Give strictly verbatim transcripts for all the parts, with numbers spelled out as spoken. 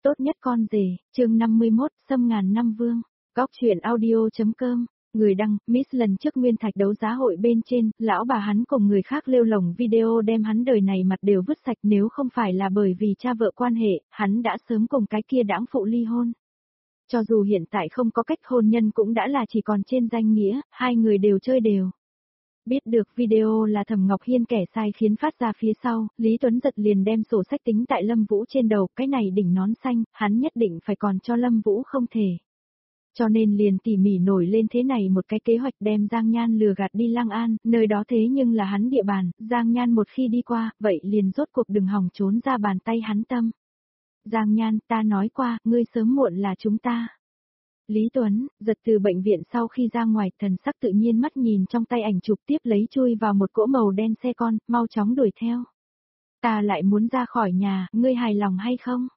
Tốt nhất con rể, chương năm mươi mốt, xâm ngàn năm vương. Góc truyện audio.com, người đăng, Miss lần trước nguyên thạch đấu giá hội bên trên, lão bà hắn cùng người khác lêu lồng video đem hắn đời này mặt đều vứt sạch, nếu không phải là bởi vì cha vợ quan hệ, hắn đã sớm cùng cái kia đãng phụ ly hôn. Cho dù hiện tại không có cách hôn nhân cũng đã là chỉ còn trên danh nghĩa, hai người đều chơi đều. Biết được video là Thẩm Ngọc Hiên kẻ sai khiến phát ra phía sau, Lý Tuấn Giật liền đem sổ sách tính tại Lâm Vũ trên đầu, cái này đỉnh nón xanh, hắn nhất định phải còn cho Lâm Vũ không thể. Cho nên liền tỉ mỉ nổi lên thế này một cái kế hoạch đem Giang Nhan lừa gạt đi Lăng An, nơi đó thế nhưng là hắn địa bàn, Giang Nhan một khi đi qua, vậy liền rốt cuộc đừng hòng trốn ra bàn tay hắn tâm. Giang Nhan, ta nói qua, ngươi sớm muộn là chúng ta. Lý Tuấn, giật từ bệnh viện sau khi ra ngoài, thần sắc tự nhiên mắt nhìn trong tay ảnh chụp tiếp lấy chui vào một cỗ màu đen xe con, mau chóng đuổi theo. Ta lại muốn ra khỏi nhà, ngươi hài lòng hay không?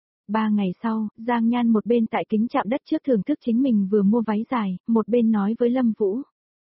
Ba ngày sau, Giang Nhan một bên tại kính chạm đất trước thưởng thức chính mình vừa mua váy dài, một bên nói với Lâm Vũ.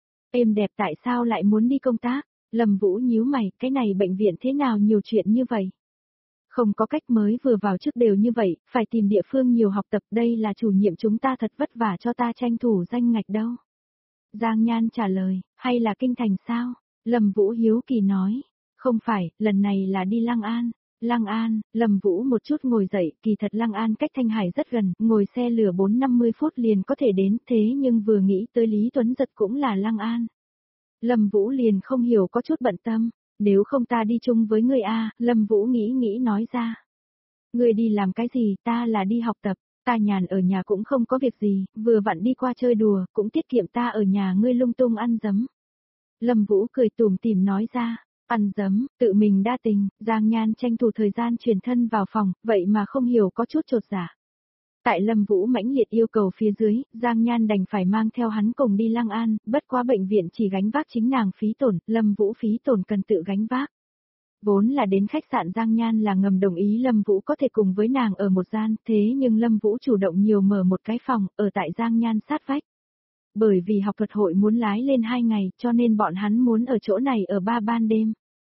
Êm đẹp tại sao lại muốn đi công tác? Lâm Vũ nhíu mày, cái này bệnh viện thế nào nhiều chuyện như vậy? Không có cách mới vừa vào trước đều như vậy, phải tìm địa phương nhiều học tập, đây là chủ nhiệm chúng ta thật vất vả cho ta tranh thủ danh ngạch đâu. Giang Nhan trả lời, hay là kinh thành sao? Lâm Vũ hiếu kỳ nói, không phải, lần này là đi Lăng An. Lăng An, Lâm Vũ một chút ngồi dậy, kỳ thật Lăng An cách Thanh Hải rất gần, ngồi xe lửa bốn năm mươi phút liền có thể đến, thế nhưng vừa nghĩ tới Lý Tuấn Giật cũng là Lăng An. Lâm Vũ liền không hiểu có chút bận tâm. Nếu không ta đi chung với ngươi a, Lâm Vũ nghĩ nghĩ nói ra. Ngươi đi làm cái gì, ta là đi học tập, ta nhàn ở nhà cũng không có việc gì, vừa vặn đi qua chơi đùa, cũng tiết kiệm ta ở nhà ngươi lung tung ăn dấm. Lâm Vũ cười tủm tỉm nói ra, ăn dấm, tự mình đa tình, Giang Nhan tranh thủ thời gian truyền thân vào phòng, vậy mà không hiểu có chút chột dạ. Tại Lâm Vũ mãnh liệt yêu cầu phía dưới, Giang Nhan đành phải mang theo hắn cùng đi Lăng An, bất quá bệnh viện chỉ gánh vác chính nàng phí tổn, Lâm Vũ phí tổn cần tự gánh vác. Vốn là đến khách sạn Giang Nhan là ngầm đồng ý Lâm Vũ có thể cùng với nàng ở một gian, thế nhưng Lâm Vũ chủ động nhiều mở một cái phòng, ở tại Giang Nhan sát vách. Bởi vì học thuật hội muốn lái lên hai ngày, cho nên bọn hắn muốn ở chỗ này ở ba ban đêm.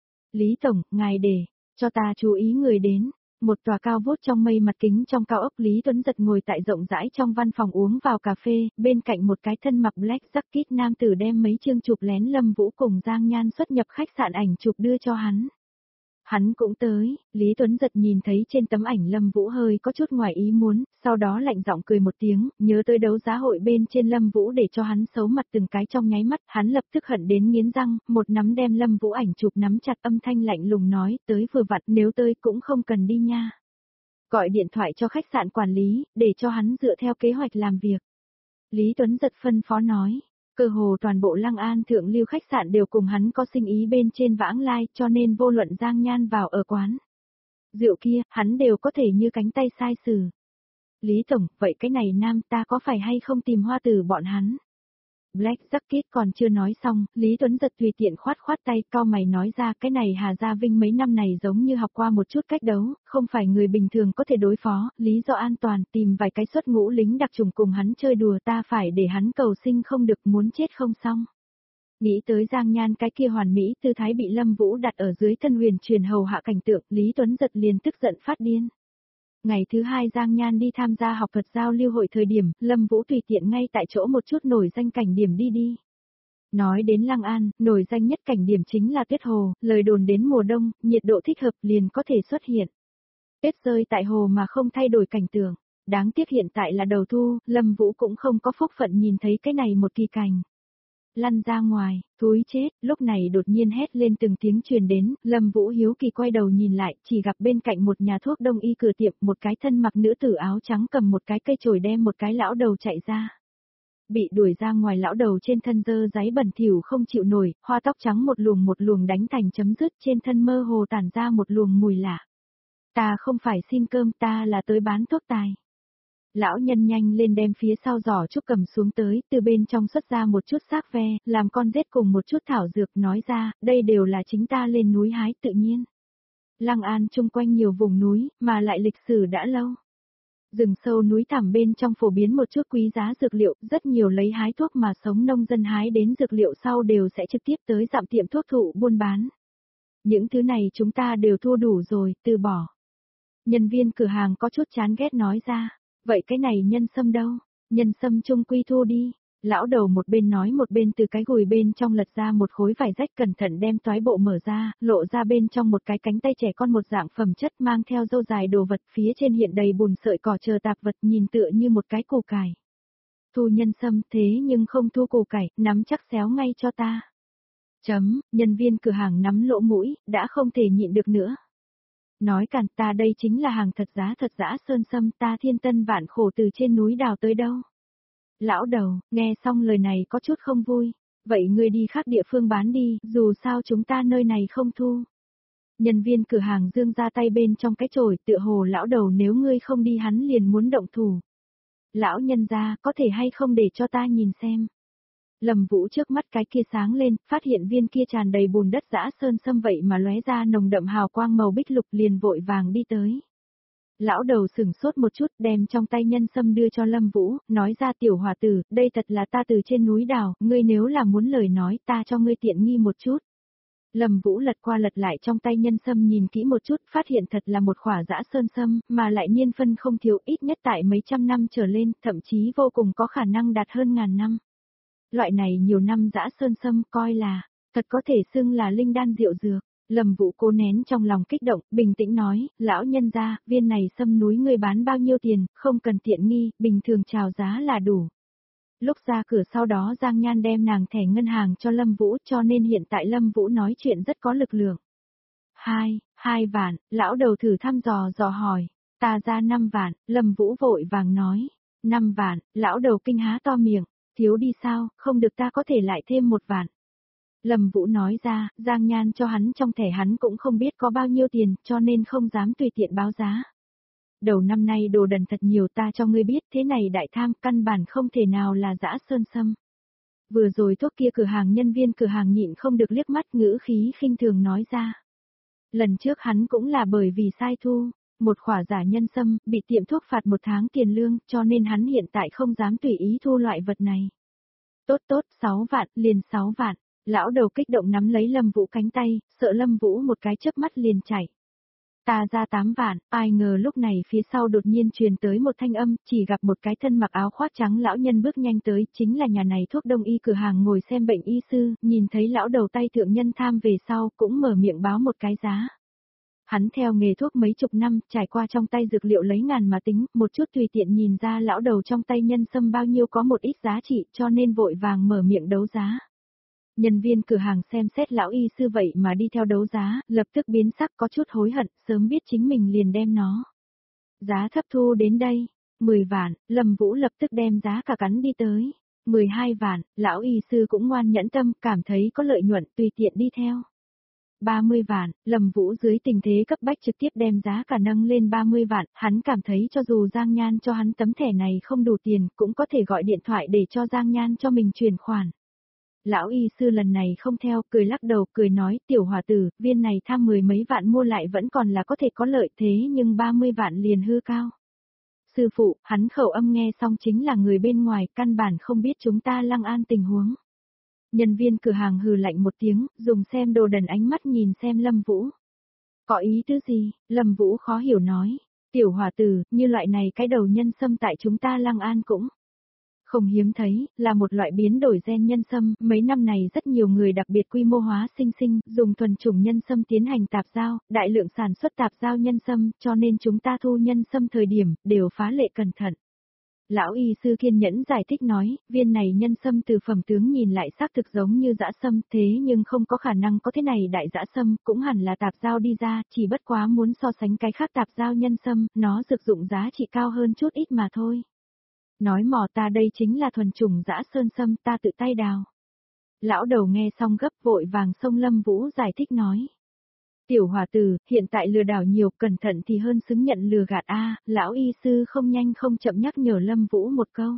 Lý Tổng, ngài để, cho ta chú ý người đến. Một tòa cao vút trong mây mặt kính trong cao ốc, Lý Tuấn Giật ngồi tại rộng rãi trong văn phòng uống vào cà phê, bên cạnh một cái thân mặc black jacket nam tử đem mấy chương chụp lén Lâm Vũ cùng Giang Nhan xuất nhập khách sạn ảnh chụp đưa cho hắn. Hắn cũng tới, Lý Tuấn Giật nhìn thấy trên tấm ảnh Lâm Vũ hơi có chút ngoài ý muốn, sau đó lạnh giọng cười một tiếng, nhớ tới đấu giá hội bên trên Lâm Vũ để cho hắn xấu mặt từng cái trong nháy mắt, hắn lập tức hận đến nghiến răng, một nắm đem Lâm Vũ ảnh chụp nắm chặt, âm thanh lạnh lùng nói, tới vừa vặn, nếu tới cũng không cần đi nha. Gọi điện thoại cho khách sạn quản lý, để cho hắn dựa theo kế hoạch làm việc. Lý Tuấn Giật phân phó nói. Cơ hồ toàn bộ Lăng An thượng lưu khách sạn đều cùng hắn có sinh ý bên trên vãng lai, cho nên vô luận Giang Nhan vào ở quán rượu kia, hắn đều có thể như cánh tay sai xử. Lý Tổng, vậy cái này nam ta có phải hay không tìm hoa tử bọn hắn? Black Jacket còn chưa nói xong, Lý Tuấn Giật tùy tiện khoát khoát tay, cau mày nói ra, cái này Hà Gia Vinh mấy năm này giống như học qua một chút cách đấu, không phải người bình thường có thể đối phó, lý do an toàn, tìm vài cái xuất ngũ lính đặc trùng cùng hắn chơi đùa, ta phải để hắn cầu sinh không được, muốn chết không xong. Nghĩ tới Giang Nhan cái kia hoàn mỹ tư thái bị Lâm Vũ đặt ở dưới thân huyền truyền hầu hạ cảnh tượng, Lý Tuấn Giật liền tức giận phát điên. Ngày thứ hai Giang Nhan đi tham gia học thuật giao lưu hội thời điểm, Lâm Vũ tùy tiện ngay tại chỗ một chút nổi danh cảnh điểm đi đi. Nói đến Lăng An, nổi danh nhất cảnh điểm chính là tuyết hồ, lời đồn đến mùa đông, nhiệt độ thích hợp liền có thể xuất hiện. Tuyết rơi tại hồ mà không thay đổi cảnh tượng. Đáng tiếc hiện tại là đầu thu, Lâm Vũ cũng không có phúc phận nhìn thấy cái này một kỳ cảnh. Lăn ra ngoài, thúi chết, lúc này đột nhiên hét lên từng tiếng truyền đến, Lâm Vũ hiếu kỳ quay đầu nhìn lại, chỉ gặp bên cạnh một nhà thuốc đông y cửa tiệm, một cái thân mặc nữ tử áo trắng cầm một cái cây chổi đem một cái lão đầu chạy ra. Bị đuổi ra ngoài lão đầu trên thân dơ giấy bẩn thỉu không chịu nổi, hoa tóc trắng một luồng một luồng đánh thành chấm dứt, trên thân mơ hồ tản ra một luồng mùi lạ. Ta không phải xin cơm, ta là tới bán thuốc tài. Lão nhân nhanh lên đem phía sau giỏ trúc cầm xuống tới, từ bên trong xuất ra một chút xác ve, làm con rết cùng một chút thảo dược, nói ra, đây đều là chính ta lên núi hái tự nhiên. Lăng An chung quanh nhiều vùng núi, mà lại lịch sử đã lâu. Rừng sâu núi thẳm bên trong phổ biến một chút quý giá dược liệu, rất nhiều lấy hái thuốc mà sống nông dân hái đến dược liệu sau đều sẽ trực tiếp tới dạm tiệm thuốc thụ buôn bán. Những thứ này chúng ta đều thu đủ rồi, từ bỏ. Nhân viên cửa hàng có chút chán ghét nói ra, vậy cái này nhân sâm đâu? Nhân sâm chung quy thu đi. Lão đầu một bên nói một bên từ cái gùi bên trong lật ra một khối vải rách cẩn thận đem toái bộ mở ra, lộ ra bên trong một cái cánh tay trẻ con một dạng phẩm chất mang theo dâu dài đồ vật phía trên hiện đầy bùn sợi cỏ chờ tạp vật nhìn tựa như một cái củ cải. Thu nhân sâm thế nhưng không thu củ cải, nắm chắc xéo ngay cho ta. Chấm, nhân viên cửa hàng nắm lỗ mũi, đã không thể nhịn được nữa. Nói cản ta đây chính là hàng thật giá thật dã sơn sâm ta thiên tân vạn khổ từ trên núi đào tới đâu. Lão đầu, nghe xong lời này có chút không vui. Vậy ngươi đi khác địa phương bán đi, dù sao chúng ta nơi này không thu. Nhân viên cửa hàng dương ra tay bên trong cái chổi tựa hồ lão đầu nếu ngươi không đi hắn liền muốn động thủ. Lão nhân gia có thể hay không để cho ta nhìn xem. Lâm Vũ trước mắt cái kia sáng lên, phát hiện viên kia tràn đầy bùn đất dã sơn sâm vậy mà lóe ra nồng đậm hào quang màu bích lục liền vội vàng đi tới. Lão đầu sửng sốt một chút đem trong tay nhân sâm đưa cho Lâm Vũ, nói ra tiểu hòa tử, đây thật là ta từ trên núi đào, ngươi nếu là muốn lời nói ta cho ngươi tiện nghi một chút. Lâm Vũ lật qua lật lại trong tay nhân sâm nhìn kỹ một chút phát hiện thật là một khỏa dã sơn sâm, mà lại niên phân không thiếu ít nhất tại mấy trăm năm trở lên, thậm chí vô cùng có khả năng đạt hơn ngàn năm. Loại này nhiều năm dã sơn sâm coi là, thật có thể xưng là linh đan diệu dược. Lâm Vũ cố nén trong lòng kích động, bình tĩnh nói, lão nhân gia, viên này sâm núi ngươi bán bao nhiêu tiền, không cần tiện nghi, bình thường chào giá là đủ. Lúc ra cửa sau đó Giang Nhan đem nàng thẻ ngân hàng cho Lâm Vũ cho nên hiện tại Lâm Vũ nói chuyện rất có lực lượng. Hai, hai vạn, lão đầu thử thăm dò dò hỏi, ta ra năm vạn, Lâm Vũ vội vàng nói, năm vạn, lão đầu kinh há to miệng, thiếu đi sao, không được ta có thể lại thêm một vạn. Lâm Vũ nói ra, Giang Nhan cho hắn trong thẻ hắn cũng không biết có bao nhiêu tiền, cho nên không dám tùy tiện báo giá. Đầu năm nay đồ đần thật nhiều ta cho ngươi biết thế này đại tham căn bản không thể nào là dã sơn sâm. Vừa rồi thuốc kia cửa hàng nhân viên cửa hàng nhịn không được liếc mắt ngữ khí khinh thường nói ra. Lần trước hắn cũng là bởi vì sai thu, một khỏa giả nhân sâm, bị tiệm thuốc phạt một tháng tiền lương cho nên hắn hiện tại không dám tùy ý thu loại vật này. Tốt tốt, sáu vạn, liền sáu vạn. Lão đầu kích động nắm lấy Lâm Vũ cánh tay, sợ Lâm Vũ một cái chớp mắt liền chạy. Ta ra tám vạn, ai ngờ lúc này phía sau đột nhiên truyền tới một thanh âm, chỉ gặp một cái thân mặc áo khoác trắng lão nhân bước nhanh tới, chính là nhà này thuốc đông y cửa hàng ngồi xem bệnh y sư, nhìn thấy lão đầu tay thượng nhân tham về sau, cũng mở miệng báo một cái giá. Hắn theo nghề thuốc mấy chục năm, trải qua trong tay dược liệu lấy ngàn mà tính, một chút tùy tiện nhìn ra lão đầu trong tay nhân sâm bao nhiêu có một ít giá trị, cho nên vội vàng mở miệng đấu giá. Nhân viên cửa hàng xem xét lão y sư vậy mà đi theo đấu giá, lập tức biến sắc có chút hối hận, sớm biết chính mình liền đem nó. Giá thấp thu đến đây, mười vạn, Lâm Vũ lập tức đem giá cả cắn đi tới. mười hai vạn, lão y sư cũng ngoan nhẫn tâm, cảm thấy có lợi nhuận tùy tiện đi theo. ba mươi vạn, Lâm Vũ dưới tình thế cấp bách trực tiếp đem giá cả nâng lên ba mươi vạn, hắn cảm thấy cho dù Giang Nhan cho hắn tấm thẻ này không đủ tiền, cũng có thể gọi điện thoại để cho Giang Nhan cho mình chuyển khoản. Lão y sư lần này không theo, cười lắc đầu, cười nói, tiểu hòa tử, viên này tham mười mấy vạn mua lại vẫn còn là có thể có lợi thế nhưng ba mươi vạn liền hư cao. Sư phụ, hắn khẩu âm nghe xong chính là người bên ngoài, căn bản không biết chúng ta Lăng An tình huống. Nhân viên cửa hàng hừ lạnh một tiếng, dùng xem đồ đần ánh mắt nhìn xem Lâm Vũ. Có ý tứ gì? Lâm Vũ khó hiểu nói, tiểu hòa tử, như loại này cái đầu nhân sâm tại chúng ta Lăng An cũng không hiếm thấy, là một loại biến đổi gen nhân sâm, mấy năm này rất nhiều người đặc biệt quy mô hóa sinh sinh, dùng thuần chủng nhân sâm tiến hành tạp giao, đại lượng sản xuất tạp giao nhân sâm, cho nên chúng ta thu nhân sâm thời điểm, đều phá lệ cẩn thận. Lão y sư kiên nhẫn giải thích nói, viên này nhân sâm từ phẩm tướng nhìn lại xác thực giống như dã sâm, thế nhưng không có khả năng có thế này đại dã sâm, cũng hẳn là tạp giao đi ra, chỉ bất quá muốn so sánh cái khác tạp giao nhân sâm, nó sử dụng giá trị cao hơn chút ít mà thôi. Nói mò ta đây chính là thuần chủng dã sơn sâm ta tự tay đào. Lão đầu nghe xong gấp vội vàng xông Lâm Vũ giải thích nói. Tiểu hòa tử, hiện tại lừa đảo nhiều, cẩn thận thì hơn xứng nhận lừa gạt a. Lão y sư không nhanh không chậm nhắc nhở Lâm Vũ một câu.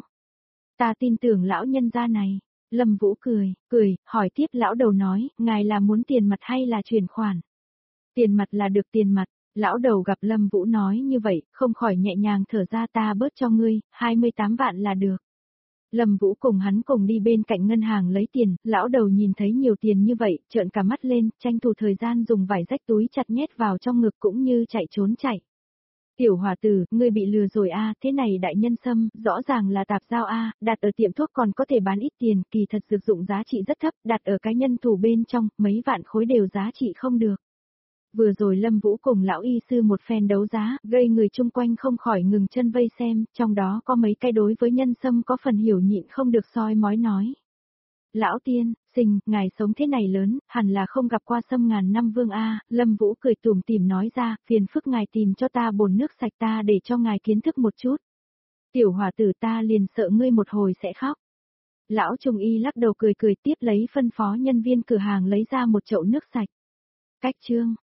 Ta tin tưởng lão nhân gia này. Lâm Vũ cười, cười, hỏi tiếp lão đầu nói, ngài là muốn tiền mặt hay là chuyển khoản? Tiền mặt là được tiền mặt. Lão đầu gặp Lâm Vũ nói như vậy, không khỏi nhẹ nhàng thở ra ta bớt cho ngươi, hai mươi tám vạn là được. Lâm Vũ cùng hắn cùng đi bên cạnh ngân hàng lấy tiền, lão đầu nhìn thấy nhiều tiền như vậy, trợn cả mắt lên, tranh thủ thời gian dùng vải rách túi chặt nhét vào trong ngực cũng như chạy trốn chạy. Tiểu hòa tử, ngươi bị lừa rồi a, thế này đại nhân sâm, rõ ràng là tạp giao a, đặt ở tiệm thuốc còn có thể bán ít tiền, kỳ thật dược dụng giá trị rất thấp, đặt ở cái nhân thủ bên trong, mấy vạn khối đều giá trị không được. Vừa rồi Lâm Vũ cùng lão y sư một phen đấu giá, gây người chung quanh không khỏi ngừng chân vây xem, trong đó có mấy cái đối với nhân sâm có phần hiểu nhịn không được soi mói nói. Lão tiên, sinh, ngài sống thế này lớn, hẳn là không gặp qua sâm ngàn năm vương A, Lâm Vũ cười tủm tỉm nói ra, phiền phức ngài tìm cho ta bồn nước sạch ta để cho ngài kiến thức một chút. Tiểu hòa tử ta liền sợ ngươi một hồi sẽ khóc. Lão trung y lắc đầu cười cười tiếp lấy phân phó nhân viên cửa hàng lấy ra một chậu nước sạch. Cách chương.